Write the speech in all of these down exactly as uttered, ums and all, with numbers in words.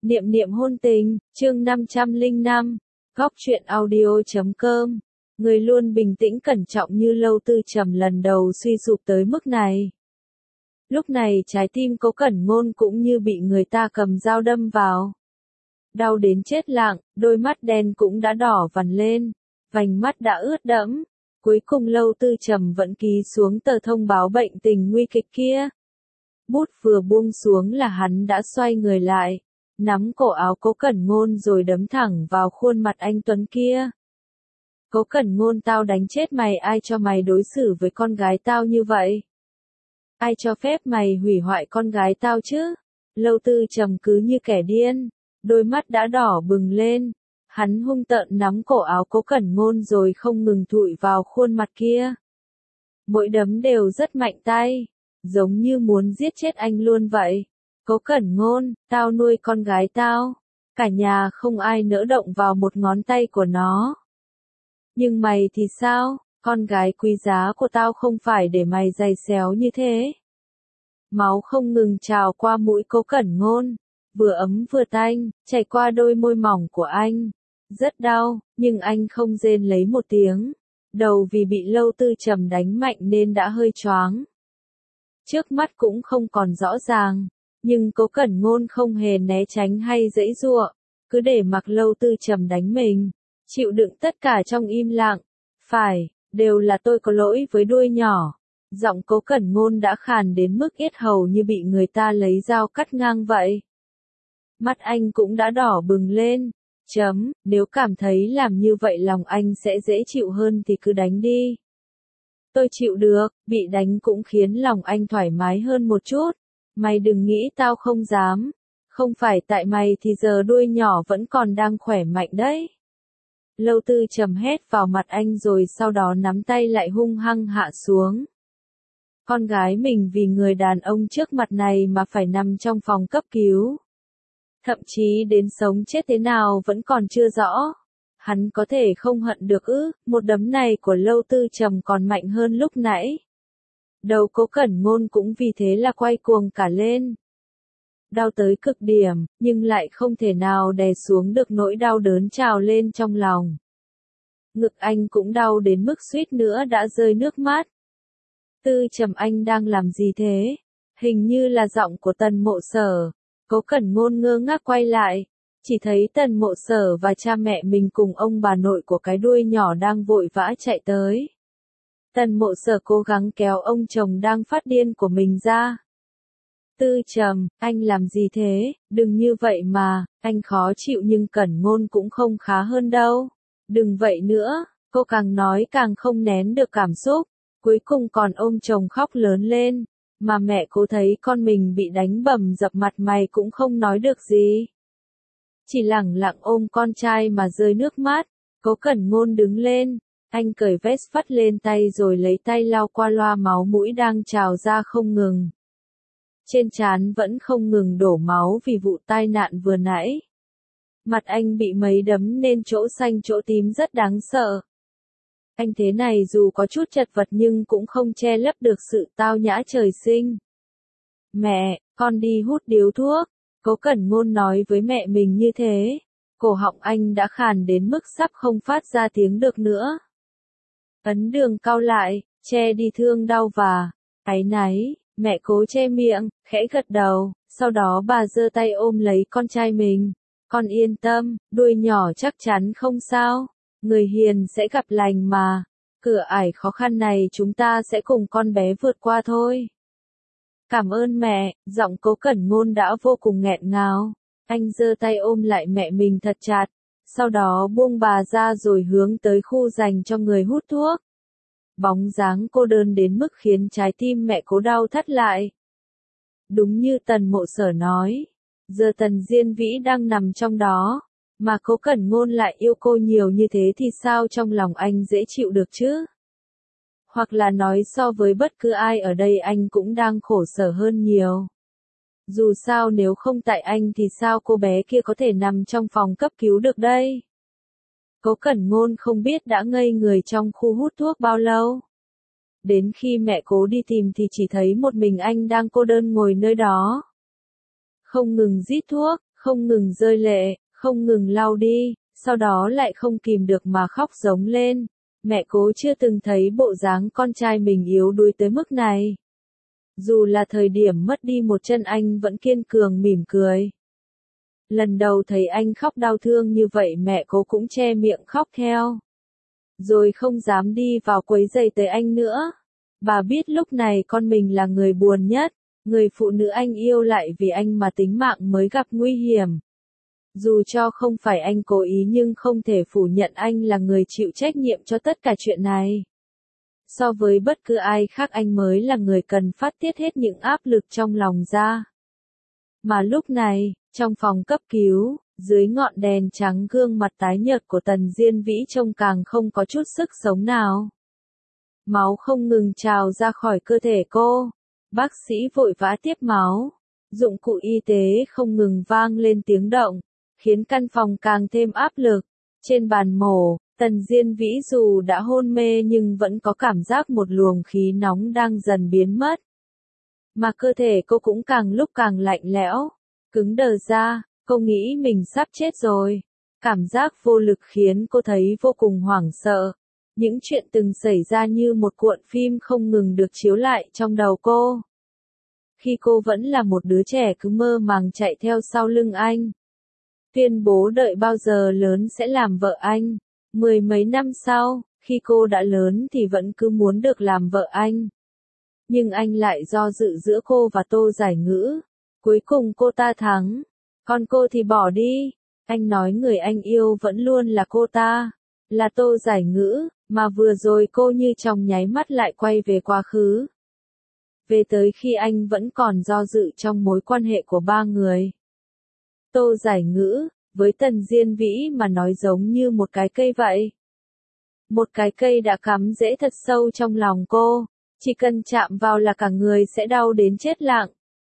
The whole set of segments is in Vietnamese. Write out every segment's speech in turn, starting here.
Niệm niệm hôn tình, chương năm trăm lẻ năm, góc truyện audio chấm com. Người luôn bình tĩnh cẩn trọng như Lâu Tư Trầm lần đầu suy sụp tới mức này. Lúc này trái tim Cố Cẩn Ngôn cũng như bị người ta cầm dao đâm vào. Đau đến chết lặng, đôi mắt đen cũng đã đỏ vằn lên, vành mắt đã ướt đẫm. Cuối cùng Lâu Tư Trầm vẫn ký xuống tờ thông báo bệnh tình nguy kịch kia. Bút vừa buông xuống là hắn đã xoay người lại, nắm cổ áo Cố Cẩn Ngôn rồi đấm thẳng vào khuôn mặt anh tuấn kia. Cố Cẩn Ngôn, tao đánh chết mày, ai cho mày đối xử với con gái tao như vậy? Ai cho phép mày hủy hoại con gái tao chứ? Lâu Tư Trầm cứ như kẻ điên, đôi mắt đã đỏ bừng lên, hắn hung tợn nắm cổ áo Cố Cẩn Ngôn rồi không ngừng thụi vào khuôn mặt kia. Mỗi đấm đều rất mạnh tay, giống như muốn giết chết anh luôn vậy. Cố Cẩn Ngôn, tao nuôi con gái tao, cả nhà không ai nỡ động vào một ngón tay của nó. Nhưng mày thì sao, con gái quý giá của tao không phải để mày giày xéo như thế. Máu không ngừng trào qua mũi Cố Cẩn Ngôn, vừa ấm vừa tanh, chảy qua đôi môi mỏng của anh. Rất đau, nhưng anh không rên lấy một tiếng. Đầu vì bị Lâu Tư Trầm đánh mạnh nên đã hơi choáng. Trước mắt cũng không còn rõ ràng, nhưng Cố Cẩn Ngôn không hề né tránh hay giãy giụa, cứ để mặc Lâu Tư Trầm đánh mình, chịu đựng tất cả trong im lặng. Phải, đều là tôi có lỗi với đuôi nhỏ. Giọng Cố Cẩn Ngôn đã khàn đến mức yết hầu như bị người ta lấy dao cắt ngang vậy. Mắt anh cũng đã đỏ bừng lên. Chấm, nếu cảm thấy làm như vậy lòng anh sẽ dễ chịu hơn thì cứ đánh đi. Tôi chịu được, bị đánh cũng khiến lòng anh thoải mái hơn một chút. Mày đừng nghĩ tao không dám. Không phải tại mày thì giờ đuôi nhỏ vẫn còn đang khỏe mạnh đấy. Lâu Tư Trầm hét vào mặt anh rồi sau đó nắm tay lại hung hăng hạ xuống. Con gái mình vì người đàn ông trước mặt này mà phải nằm trong phòng cấp cứu. Thậm chí đến sống chết thế nào vẫn còn chưa rõ. Hắn có thể không hận được ư? Một đấm này của Lâu Tư Trầm còn mạnh hơn lúc nãy. Đầu Cố Cẩn Ngôn cũng vì thế là quay cuồng cả lên. Đau tới cực điểm, nhưng lại không thể nào đè xuống được nỗi đau đớn trào lên trong lòng. Ngực anh cũng đau đến mức suýt nữa đã rơi nước mắt. Tư Trầm, anh đang làm gì thế? Hình như là giọng của Tần Mộ Sở. Cố Cẩn Ngôn ngơ ngác quay lại, chỉ thấy Tần Mộ Sở và cha mẹ mình cùng ông bà nội của cái đuôi nhỏ đang vội vã chạy tới. Tần Mộ Sở cố gắng kéo ông chồng đang phát điên của mình ra. Tư Trầm, anh làm gì thế? Đừng như vậy mà, anh khó chịu nhưng Cẩn Ngôn cũng không khá hơn đâu. Đừng vậy nữa, cô càng nói càng không nén được cảm xúc, cuối cùng còn ôm chồng khóc lớn lên. Mà mẹ cô thấy con mình bị đánh bầm dập mặt mày cũng không nói được gì. Chỉ lẳng lặng ôm con trai mà rơi nước mắt. Cố Cẩn Ngôn đứng lên, anh cởi vest vắt lên tay rồi lấy tay lau qua loa máu mũi đang trào ra không ngừng. Trên trán vẫn không ngừng đổ máu vì vụ tai nạn vừa nãy. Mặt anh bị mấy đấm nên chỗ xanh chỗ tím rất đáng sợ. Anh thế này dù có chút chật vật nhưng cũng không che lấp được sự tao nhã trời sinh. Mẹ, con đi hút điếu thuốc. Cố Cẩn Ngôn nói với mẹ mình như thế. Cổ họng anh đã khàn đến mức sắp không phát ra tiếng được nữa. Ấn Đường cau lại, che đi thương đau và áy náy. Mẹ cố che miệng, khẽ gật đầu. Sau đó bà giơ tay ôm lấy con trai mình. Con yên tâm, đuôi nhỏ chắc chắn không sao. Người hiền sẽ gặp lành mà. Cửa ải khó khăn này chúng ta sẽ cùng con bé vượt qua thôi. Cảm ơn mẹ, giọng Cố Cẩn Ngôn đã vô cùng nghẹn ngào. Anh giơ tay ôm lại mẹ mình thật chặt. Sau đó buông bà ra rồi hướng tới khu dành cho người hút thuốc. Bóng dáng cô đơn đến mức khiến trái tim mẹ Cố đau thắt lại. Đúng như Tần Mộ Sở nói. Giờ Tần Diên Vĩ đang nằm trong đó. Mà Cố Cẩn Ngôn lại yêu cô nhiều như thế thì sao trong lòng anh dễ chịu được chứ? Hoặc là nói so với bất cứ ai ở đây anh cũng đang khổ sở hơn nhiều. Dù sao nếu không tại anh thì sao cô bé kia có thể nằm trong phòng cấp cứu được đây? Cố Cẩn Ngôn không biết đã ngây người trong khu hút thuốc bao lâu. Đến khi mẹ Cố đi tìm thì chỉ thấy một mình anh đang cô đơn ngồi nơi đó. Không ngừng rít thuốc. không ngừng rơi lệ, không ngừng lau đi, sau đó lại không kìm được mà khóc giống lên. Mẹ Cố chưa từng thấy bộ dáng con trai mình yếu đuối tới mức này. Dù là thời điểm mất đi một chân anh vẫn kiên cường mỉm cười. Lần đầu thấy anh khóc đau thương như vậy mẹ Cố cũng che miệng khóc theo. Rồi không dám đi vào quấy rầy tới anh nữa. Bà biết lúc này con mình là người buồn nhất, người phụ nữ anh yêu lại vì anh mà tính mạng mới gặp nguy hiểm. Dù cho không phải anh cố ý nhưng không thể phủ nhận anh là người chịu trách nhiệm cho tất cả chuyện này. So với bất cứ ai khác anh mới là người cần phát tiết hết những áp lực trong lòng ra. Mà lúc này, trong phòng cấp cứu, dưới ngọn đèn trắng gương mặt tái nhợt của Tần Diên Vĩ trông càng không có chút sức sống nào. Máu không ngừng trào ra khỏi cơ thể cô. Bác sĩ vội vã tiếp máu. Dụng cụ y tế không ngừng vang lên tiếng động, khiến căn phòng càng thêm áp lực. Trên bàn mổ, Tần Diên Vĩ dù đã hôn mê nhưng vẫn có cảm giác một luồng khí nóng đang dần biến mất. Mà cơ thể cô cũng càng lúc càng lạnh lẽo, cứng đờ ra, cô nghĩ mình sắp chết rồi. Cảm giác vô lực khiến cô thấy vô cùng hoảng sợ. Những chuyện từng xảy ra như một cuộn phim không ngừng được chiếu lại trong đầu cô. Khi cô vẫn là một đứa trẻ cứ mơ màng chạy theo sau lưng anh. Tuyên bố đợi bao giờ lớn sẽ làm vợ anh. Mười mấy năm sau, khi cô đã lớn thì vẫn cứ muốn được làm vợ anh. Nhưng anh lại do dự giữa cô và Tô Giải Ngữ. Cuối cùng cô ta thắng. Còn cô thì bỏ đi. Anh nói người anh yêu vẫn luôn là cô ta. Là Tô Giải Ngữ, mà vừa rồi cô như trong nháy mắt lại quay về quá khứ. Về tới khi anh vẫn còn do dự trong mối quan hệ của ba người. Tô Giải Ngữ, với Tần Diên Vĩ mà nói giống như một cái cây vậy. Một cái cây đã cắm rễ thật sâu trong lòng cô, chỉ cần chạm vào là cả người sẽ đau đến chết lặng.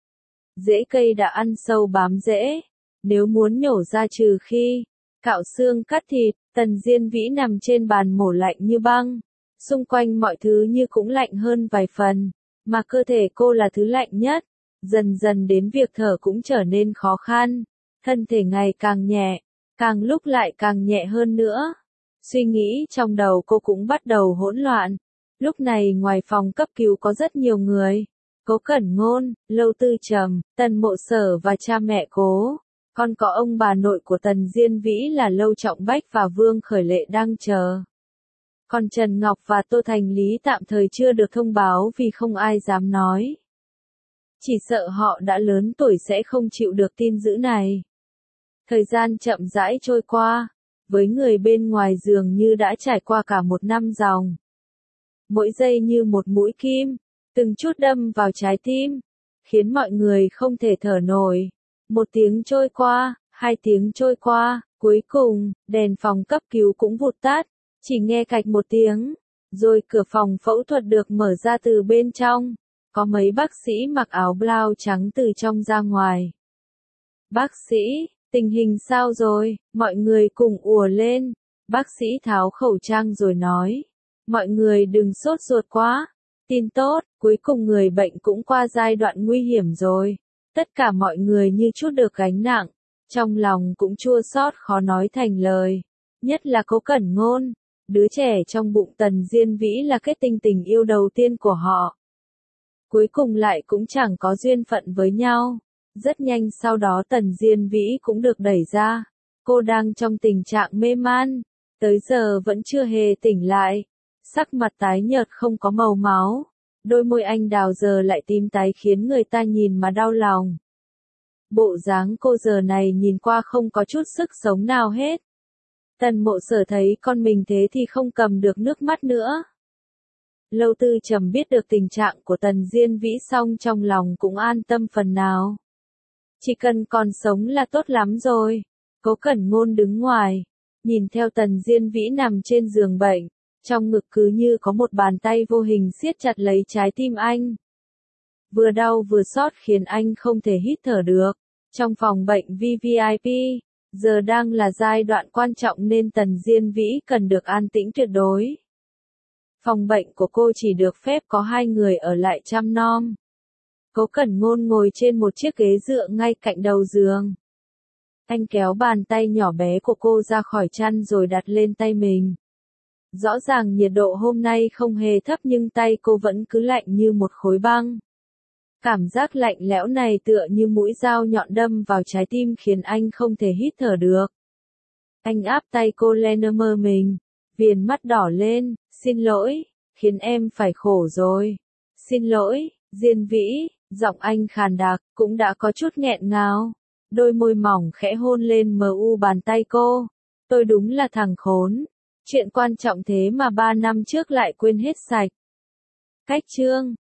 Rễ cây đã ăn sâu bám rễ, nếu muốn nhổ ra trừ khi cạo xương cắt thịt. Tần Diên Vĩ nằm trên bàn mổ lạnh như băng, xung quanh mọi thứ như cũng lạnh hơn vài phần, mà cơ thể cô là thứ lạnh nhất, dần dần đến việc thở cũng trở nên khó khăn, thân thể ngày càng nhẹ, càng lúc lại càng nhẹ hơn nữa. Suy nghĩ trong đầu cô cũng bắt đầu hỗn loạn. Lúc này ngoài phòng cấp cứu có rất nhiều người, Cố Cẩn Ngôn, Lâu Tư Trầm, Tần Mộ Sở và cha mẹ Cố. Còn có ông bà nội của Tần Diên Vĩ là Lâu Trọng Bách và Vương Khởi Lệ đang chờ. Còn Trần Ngọc và Tô Thành Lý tạm thời chưa được thông báo vì không ai dám nói. Chỉ sợ họ đã lớn tuổi sẽ không chịu được tin dữ này. Thời gian chậm rãi trôi qua, với người bên ngoài dường như đã trải qua cả một năm dòng. Mỗi giây như một mũi kim, từng chút đâm vào trái tim, khiến mọi người không thể thở nổi. Một tiếng trôi qua, hai tiếng trôi qua, cuối cùng, đèn phòng cấp cứu cũng vụt tắt, chỉ nghe cạch một tiếng, rồi cửa phòng phẫu thuật được mở ra từ bên trong, có mấy bác sĩ mặc áo blau trắng từ trong ra ngoài. Bác sĩ, tình hình sao rồi, mọi người cùng ùa lên, bác sĩ tháo khẩu trang rồi nói, mọi người đừng sốt ruột quá, tin tốt, cuối cùng người bệnh cũng qua giai đoạn nguy hiểm rồi. Tất cả mọi người như chút được gánh nặng, trong lòng cũng chua xót khó nói thành lời, nhất là Cố Cẩn Ngôn, đứa trẻ trong bụng Tần Diên Vĩ là kết tinh tình yêu đầu tiên của họ. Cuối cùng lại cũng chẳng có duyên phận với nhau, rất nhanh sau đó Tần Diên Vĩ cũng được đẩy ra, cô đang trong tình trạng mê man, tới giờ vẫn chưa hề tỉnh lại, sắc mặt tái nhợt không có màu máu. Đôi môi anh đào giờ lại tím tái khiến người ta nhìn mà đau lòng. Bộ dáng cô giờ này nhìn qua không có chút sức sống nào hết. Tần Mộ Sở thấy con mình thế thì không cầm được nước mắt nữa. Lâu Tư Trầm biết được tình trạng của Tần Diên Vĩ xong trong lòng cũng an tâm phần nào. Chỉ cần còn sống là tốt lắm rồi. Cố Cẩn Ngôn đứng ngoài, nhìn theo Tần Diên Vĩ nằm trên giường bệnh. Trong ngực cứ như có một bàn tay vô hình siết chặt lấy trái tim anh. Vừa đau vừa xót khiến anh không thể hít thở được. Trong phòng bệnh vê vê i pê, giờ đang là giai đoạn quan trọng nên Tần Diên Vĩ cần được an tĩnh tuyệt đối. Phòng bệnh của cô chỉ được phép có hai người ở lại chăm nom. Cố Cẩn Ngôn ngồi trên một chiếc ghế dựa ngay cạnh đầu giường. Anh kéo bàn tay nhỏ bé của cô ra khỏi chăn rồi đặt lên tay mình. Rõ ràng nhiệt độ hôm nay không hề thấp nhưng tay cô vẫn cứ lạnh như một khối băng. Cảm giác lạnh lẽo này tựa như mũi dao nhọn đâm vào trái tim khiến anh không thể hít thở được. Anh áp tay cô lên mơ mình, viền mắt đỏ lên, xin lỗi, khiến em phải khổ rồi. Xin lỗi, Diên Vĩ, giọng anh khàn đặc, cũng đã có chút nghẹn ngào. Đôi môi mỏng khẽ hôn lên mờ u bàn tay cô. Tôi đúng là thằng khốn. Chuyện quan trọng thế mà ba năm trước lại quên hết sạch. Cách chương